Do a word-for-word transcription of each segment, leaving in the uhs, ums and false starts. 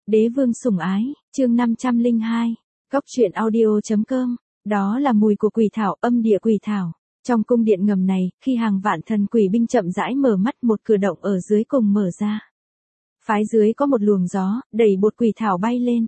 Đế vương sủng ái, chương năm trăm lẻ hai, Cốc truyện audio.com, đó là mùi của quỷ thảo, âm địa quỷ thảo. Trong cung điện ngầm này, khi hàng vạn thần quỷ binh chậm rãi mở mắt, một cửa động ở dưới cùng mở ra. Phái dưới có một luồng gió, đẩy bột quỷ thảo bay lên.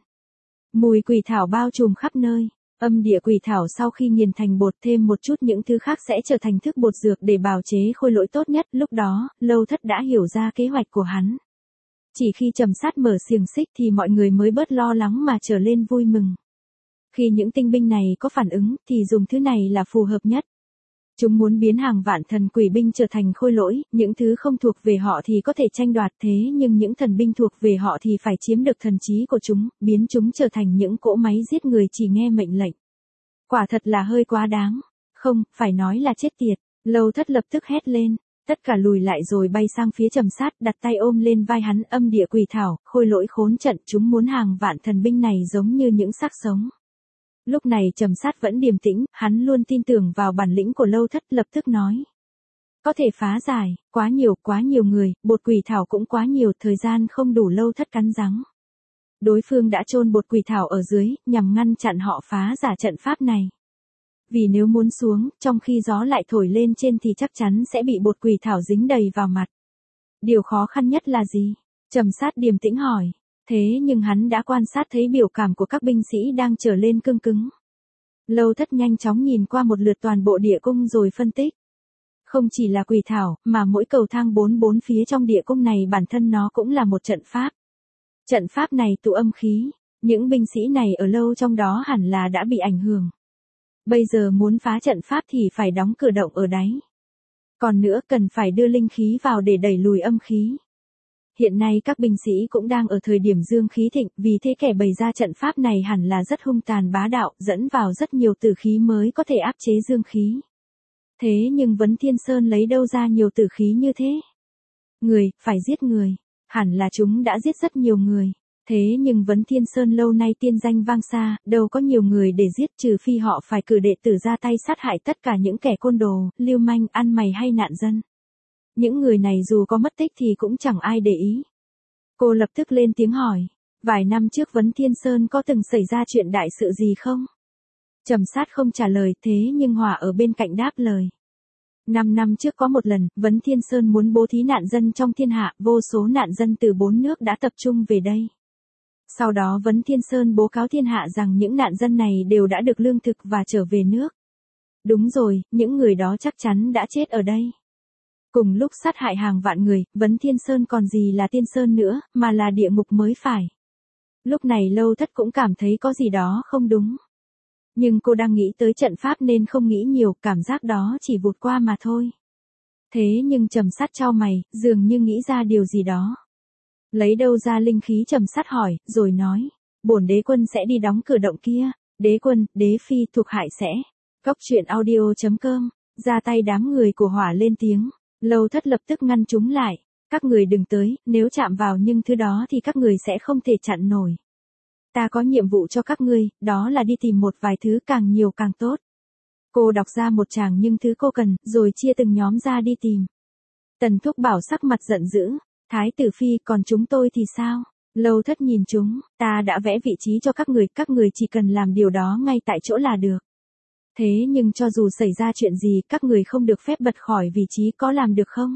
Mùi quỷ thảo bao trùm khắp nơi. Âm địa quỷ thảo sau khi nghiền thành bột thêm một chút những thứ khác sẽ trở thành thức bột dược để bào chế khôi lỗi tốt nhất. Lúc đó, Lâu Thất đã hiểu ra kế hoạch của hắn. Chỉ khi Trầm Sát mở xiềng xích thì mọi người mới bớt lo lắng mà trở lên vui mừng. Khi những tinh binh này có phản ứng thì dùng thứ này là phù hợp nhất. Chúng muốn biến hàng vạn thần quỷ binh trở thành khôi lỗi, những thứ không thuộc về họ thì có thể tranh đoạt, thế nhưng những thần binh thuộc về họ thì phải chiếm được thần trí của chúng, biến chúng trở thành những cỗ máy giết người chỉ nghe mệnh lệnh. Quả thật là hơi quá đáng. Không, phải nói là chết tiệt. Lâu Thất lập tức hét lên. Tất cả lùi lại rồi bay sang phía Trầm Sát, đặt tay ôm lên vai hắn. Âm địa quỷ thảo, khôi lỗi khốn trận, chúng muốn hàng vạn thần binh này giống như những xác sống. Lúc này Trầm Sát vẫn điềm tĩnh, hắn luôn tin tưởng vào bản lĩnh của Lâu Thất, lập tức nói. Có thể phá giải, quá nhiều, quá nhiều người, bột quỷ thảo cũng quá nhiều, thời gian không đủ. Lâu Thất cắn răng. Đối phương đã chôn bột quỷ thảo ở dưới, nhằm ngăn chặn họ phá giả trận pháp này. Vì nếu muốn xuống, trong khi gió lại thổi lên trên thì chắc chắn sẽ bị bột quỷ thảo dính đầy vào mặt. Điều khó khăn nhất là gì? Trầm Sát điềm tĩnh hỏi. Thế nhưng hắn đã quan sát thấy biểu cảm của các binh sĩ đang trở lên cương cứng. Lâu Thất nhanh chóng nhìn qua một lượt toàn bộ địa cung rồi phân tích. Không chỉ là quỷ thảo, mà mỗi cầu thang bốn bốn phía trong địa cung này bản thân nó cũng là một trận pháp. Trận pháp này tụ âm khí, những binh sĩ này ở lâu trong đó hẳn là đã bị ảnh hưởng. Bây giờ muốn phá trận pháp thì phải đóng cửa động ở đáy. Còn nữa cần phải đưa linh khí vào để đẩy lùi âm khí. Hiện nay các binh sĩ cũng đang ở thời điểm dương khí thịnh, vì thế kẻ bày ra trận pháp này hẳn là rất hung tàn bá đạo, dẫn vào rất nhiều tử khí mới có thể áp chế dương khí. Thế nhưng Vấn Thiên Sơn lấy đâu ra nhiều tử khí như thế? Người, phải giết người. Hẳn là chúng đã giết rất nhiều người. Thế nhưng Vấn Thiên Sơn lâu nay tiên danh vang xa, đâu có nhiều người để giết, trừ phi họ phải cử đệ tử ra tay sát hại tất cả những kẻ côn đồ, lưu manh, ăn mày hay nạn dân. Những người này dù có mất tích thì cũng chẳng ai để ý. Cô lập tức lên tiếng hỏi. Vài năm trước Vấn Thiên Sơn có từng xảy ra chuyện đại sự gì không? Trầm Sát không trả lời, thế nhưng Hỏa ở bên cạnh đáp lời. Năm năm trước có một lần, Vấn Thiên Sơn muốn bố thí nạn dân trong thiên hạ, vô số nạn dân từ bốn nước đã tập trung về đây. Sau đó Vấn Thiên Sơn bố cáo thiên hạ rằng những nạn dân này đều đã được lương thực và trở về nước. Đúng rồi, những người đó chắc chắn đã chết ở đây. Cùng lúc sát hại hàng vạn người, Vấn Thiên Sơn còn gì là Tiên Sơn nữa, mà là địa ngục mới phải. Lúc này Lâu Thất cũng cảm thấy có gì đó không đúng. Nhưng cô đang nghĩ tới trận pháp nên không nghĩ nhiều, cảm giác đó chỉ vụt qua mà thôi. Thế nhưng Trầm Sát chau mày, dường như nghĩ ra điều gì đó. Lấy đâu ra linh khí? Trầm Sát hỏi, rồi nói. Bổn đế quân sẽ đi đóng cửa động kia. Đế quân, đế phi, thuộc hại sẽ. Cốc truyện audio.com, ra tay đám người của Hỏa lên tiếng. Lâu Thất lập tức ngăn chúng lại. Các người đừng tới, nếu chạm vào những thứ đó thì các người sẽ không thể chặn nổi. Ta có nhiệm vụ cho các ngươi, đó là đi tìm một vài thứ, càng nhiều càng tốt. Cô đọc ra một tràng những thứ cô cần, rồi chia từng nhóm ra đi tìm. Tần Thúc Bảo sắc mặt giận dữ. Thái tử phi, còn chúng tôi thì sao? Lâu Thất nhìn chúng, ta đã vẽ vị trí cho các người, các người chỉ cần làm điều đó ngay tại chỗ là được. Thế nhưng cho dù xảy ra chuyện gì, các người không được phép bật khỏi vị trí, có làm được không?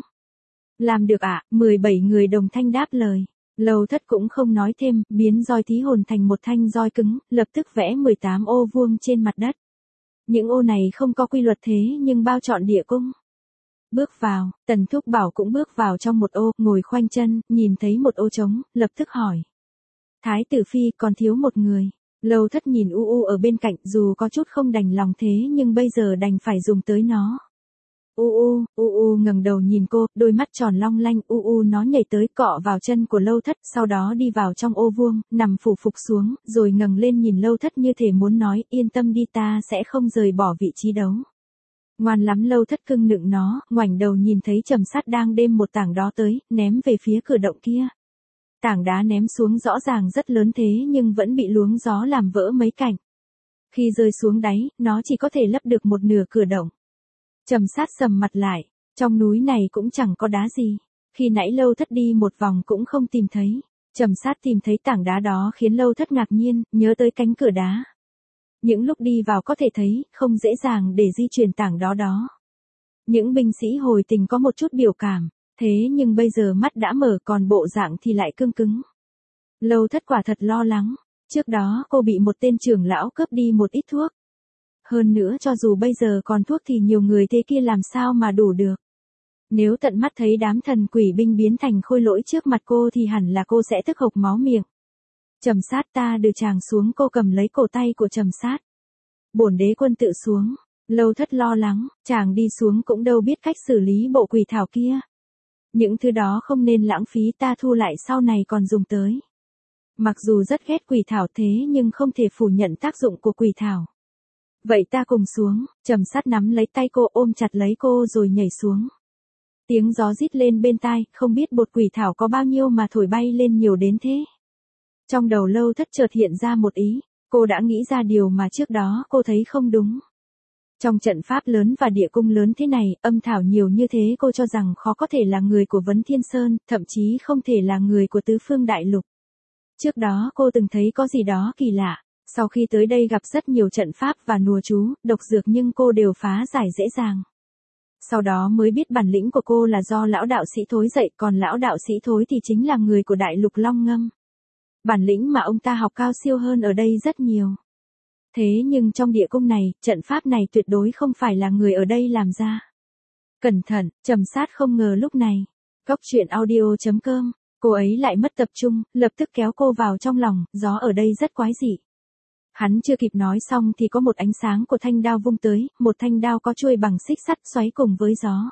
Làm được ạ, à? mười bảy người đồng thanh đáp lời. Lâu Thất cũng không nói thêm, biến roi thí hồn thành một thanh roi cứng, lập tức vẽ mười tám ô vuông trên mặt đất. Những ô này không có quy luật thế nhưng bao trọn địa cung. Bước vào, Tần Thúc Bảo cũng bước vào trong một ô, ngồi khoanh chân, nhìn thấy một ô trống, lập tức hỏi. Thái tử phi, còn thiếu một người. Lâu Thất nhìn U U ở bên cạnh, dù có chút không đành lòng thế nhưng bây giờ đành phải dùng tới nó. U U, U U ngẩng đầu nhìn cô, đôi mắt tròn long lanh. U U nó nhảy tới cọ vào chân của Lâu Thất, sau đó đi vào trong ô vuông, nằm phủ phục xuống, rồi ngẩng lên nhìn Lâu Thất như thể muốn nói, yên tâm đi, ta sẽ không rời bỏ vị trí đấu. Ngoan lắm. Lâu Thất cưng nựng nó, ngoảnh đầu nhìn thấy Trầm Sát đang đem một tảng đó tới, ném về phía cửa động kia. Tảng đá ném xuống rõ ràng rất lớn thế nhưng vẫn bị luống gió làm vỡ mấy cạnh. Khi rơi xuống đáy, nó chỉ có thể lấp được một nửa cửa động. Trầm Sát sầm mặt lại, trong núi này cũng chẳng có đá gì. Khi nãy Lâu Thất đi một vòng cũng không tìm thấy. Trầm Sát tìm thấy tảng đá đó khiến Lâu Thất ngạc nhiên, nhớ tới cánh cửa đá. Những lúc đi vào có thể thấy, không dễ dàng để di chuyển tảng đó đó. Những binh sĩ hồi tình có một chút biểu cảm, thế nhưng bây giờ mắt đã mở còn bộ dạng thì lại cương cứng. Lâu Thất quả thật lo lắng, trước đó cô bị một tên trưởng lão cướp đi một ít thuốc. Hơn nữa cho dù bây giờ còn thuốc thì nhiều người thế kia làm sao mà đủ được. Nếu tận mắt thấy đám thần quỷ binh biến thành khôi lỗi trước mặt cô thì hẳn là cô sẽ tức hộc máu miệng. Trầm Sát, ta đưa chàng xuống, cô cầm lấy cổ tay của Trầm Sát. Bổn đế quân tự xuống. Lâu Thất lo lắng, chàng đi xuống cũng đâu biết cách xử lý bộ quỷ thảo kia. Những thứ đó không nên lãng phí, ta thu lại sau này còn dùng tới. Mặc dù rất ghét quỷ thảo thế nhưng không thể phủ nhận tác dụng của quỷ thảo. Vậy ta cùng xuống, Trầm Sát nắm lấy tay cô, ôm chặt lấy cô rồi nhảy xuống. Tiếng gió rít lên bên tai, không biết bột quỷ thảo có bao nhiêu mà thổi bay lên nhiều đến thế. Trong đầu Lâu Thất chợt hiện ra một ý, cô đã nghĩ ra điều mà trước đó cô thấy không đúng. Trong trận pháp lớn và địa cung lớn thế này, âm thảo nhiều như thế cô cho rằng khó có thể là người của Vấn Thiên Sơn, thậm chí không thể là người của Tứ Phương Đại Lục. Trước đó cô từng thấy có gì đó kỳ lạ, sau khi tới đây gặp rất nhiều trận pháp và nùa chú, độc dược nhưng cô đều phá giải dễ dàng. Sau đó mới biết bản lĩnh của cô là do lão đạo sĩ Thối dạy, còn lão đạo sĩ Thối thì chính là người của Đại Lục Long Ngâm. Bản lĩnh mà ông ta học cao siêu hơn ở đây rất nhiều. Thế nhưng trong địa cung này, trận pháp này tuyệt đối không phải là người ở đây làm ra. Cẩn thận, Trầm Sát không ngờ lúc này. Góc truyện audio chấm com, cô ấy lại mất tập trung, lập tức kéo cô vào trong lòng, gió ở đây rất quái dị. Hắn chưa kịp nói xong thì có một ánh sáng của thanh đao vung tới, một thanh đao có chuôi bằng xích sắt xoáy cùng với gió.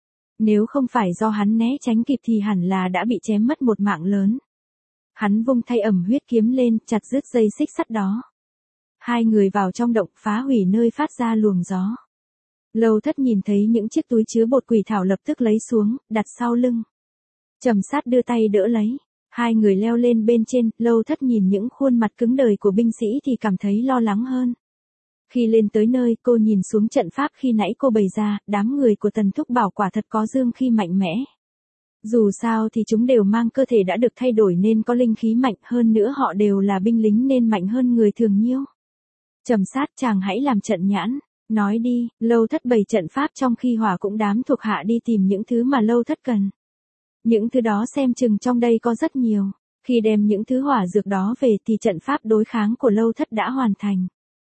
Nếu không phải do hắn né tránh kịp thì hẳn là đã bị chém mất một mạng lớn. Hắn vung thay ẩm huyết kiếm lên, chặt đứt dây xích sắt đó. Hai người vào trong động, phá hủy nơi phát ra luồng gió. Lâu Thất nhìn thấy những chiếc túi chứa bột quỷ thảo lập tức lấy xuống, đặt sau lưng. Trầm Sát đưa tay đỡ lấy. Hai người leo lên bên trên, Lâu Thất nhìn những khuôn mặt cứng đờ của binh sĩ thì cảm thấy lo lắng hơn. Khi lên tới nơi, cô nhìn xuống trận pháp khi nãy cô bày ra, đám người của Tần Thúc Bảo quả thật có dương khí mạnh mẽ. Dù sao thì chúng đều mang cơ thể đã được thay đổi nên có linh khí mạnh, hơn nữa họ đều là binh lính nên mạnh hơn người thường nhiêu. Trầm Sát, chàng hãy làm trận nhãn, nói đi. Lâu Thất bày trận pháp trong khi Hỏa cũng đám thuộc hạ đi tìm những thứ mà Lâu Thất cần. Những thứ đó xem chừng trong đây có rất nhiều. Khi đem những thứ hỏa dược đó về thì trận pháp đối kháng của Lâu Thất đã hoàn thành.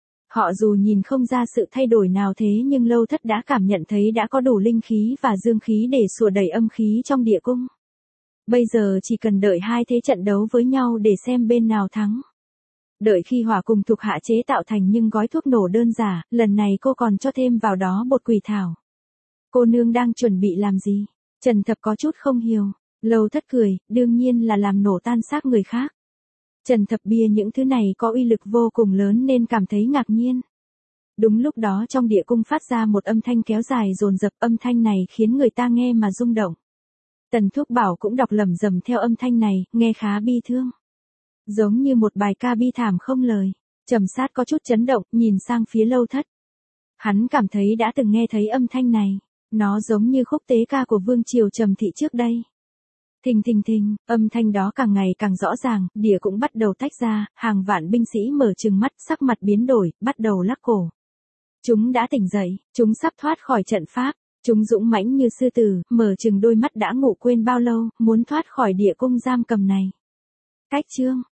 Họ dù nhìn không ra sự thay đổi nào thế nhưng Lâu Thất đã cảm nhận thấy đã có đủ linh khí và dương khí để xua đẩy âm khí trong địa cung. Bây giờ chỉ cần đợi hai thế trận đấu với nhau để xem bên nào thắng. Đợi khi Hỏa cùng thuộc hạ chế tạo thành nhưng gói thuốc nổ đơn giản, lần này cô còn cho thêm vào đó bột quỷ thảo. Cô nương đang chuẩn bị làm gì? Trần Thập có chút không hiểu. Lâu Thất cười, đương nhiên là làm nổ tan xác người khác. Trần Thập bia những thứ này có uy lực vô cùng lớn nên cảm thấy ngạc nhiên. Đúng lúc đó trong địa cung phát ra một âm thanh kéo dài dồn dập, âm thanh này khiến người ta nghe mà rung động. Tần Thúc Bảo cũng đọc lẩm rẩm theo âm thanh này, nghe khá bi thương. Giống như một bài ca bi thảm không lời. Trầm Sát có chút chấn động, nhìn sang phía Lâu Thất. Hắn cảm thấy đã từng nghe thấy âm thanh này. Nó giống như khúc tế ca của Vương Triều Trầm Thị trước đây. Thình thình thình, âm thanh đó càng ngày càng rõ ràng, địa cũng bắt đầu tách ra, hàng vạn binh sĩ mở trừng mắt, sắc mặt biến đổi, bắt đầu lắc cổ. Chúng đã tỉnh dậy, chúng sắp thoát khỏi trận pháp, chúng dũng mãnh như sư tử, mở trừng đôi mắt đã ngủ quên bao lâu, muốn thoát khỏi địa cung giam cầm này. Cách chương